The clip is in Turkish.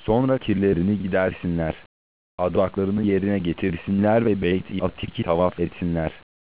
Sonra kirlerini gidersinler. Adaklarını yerine getirsinler ve Beyt-i Atik'i tavaf etsinler.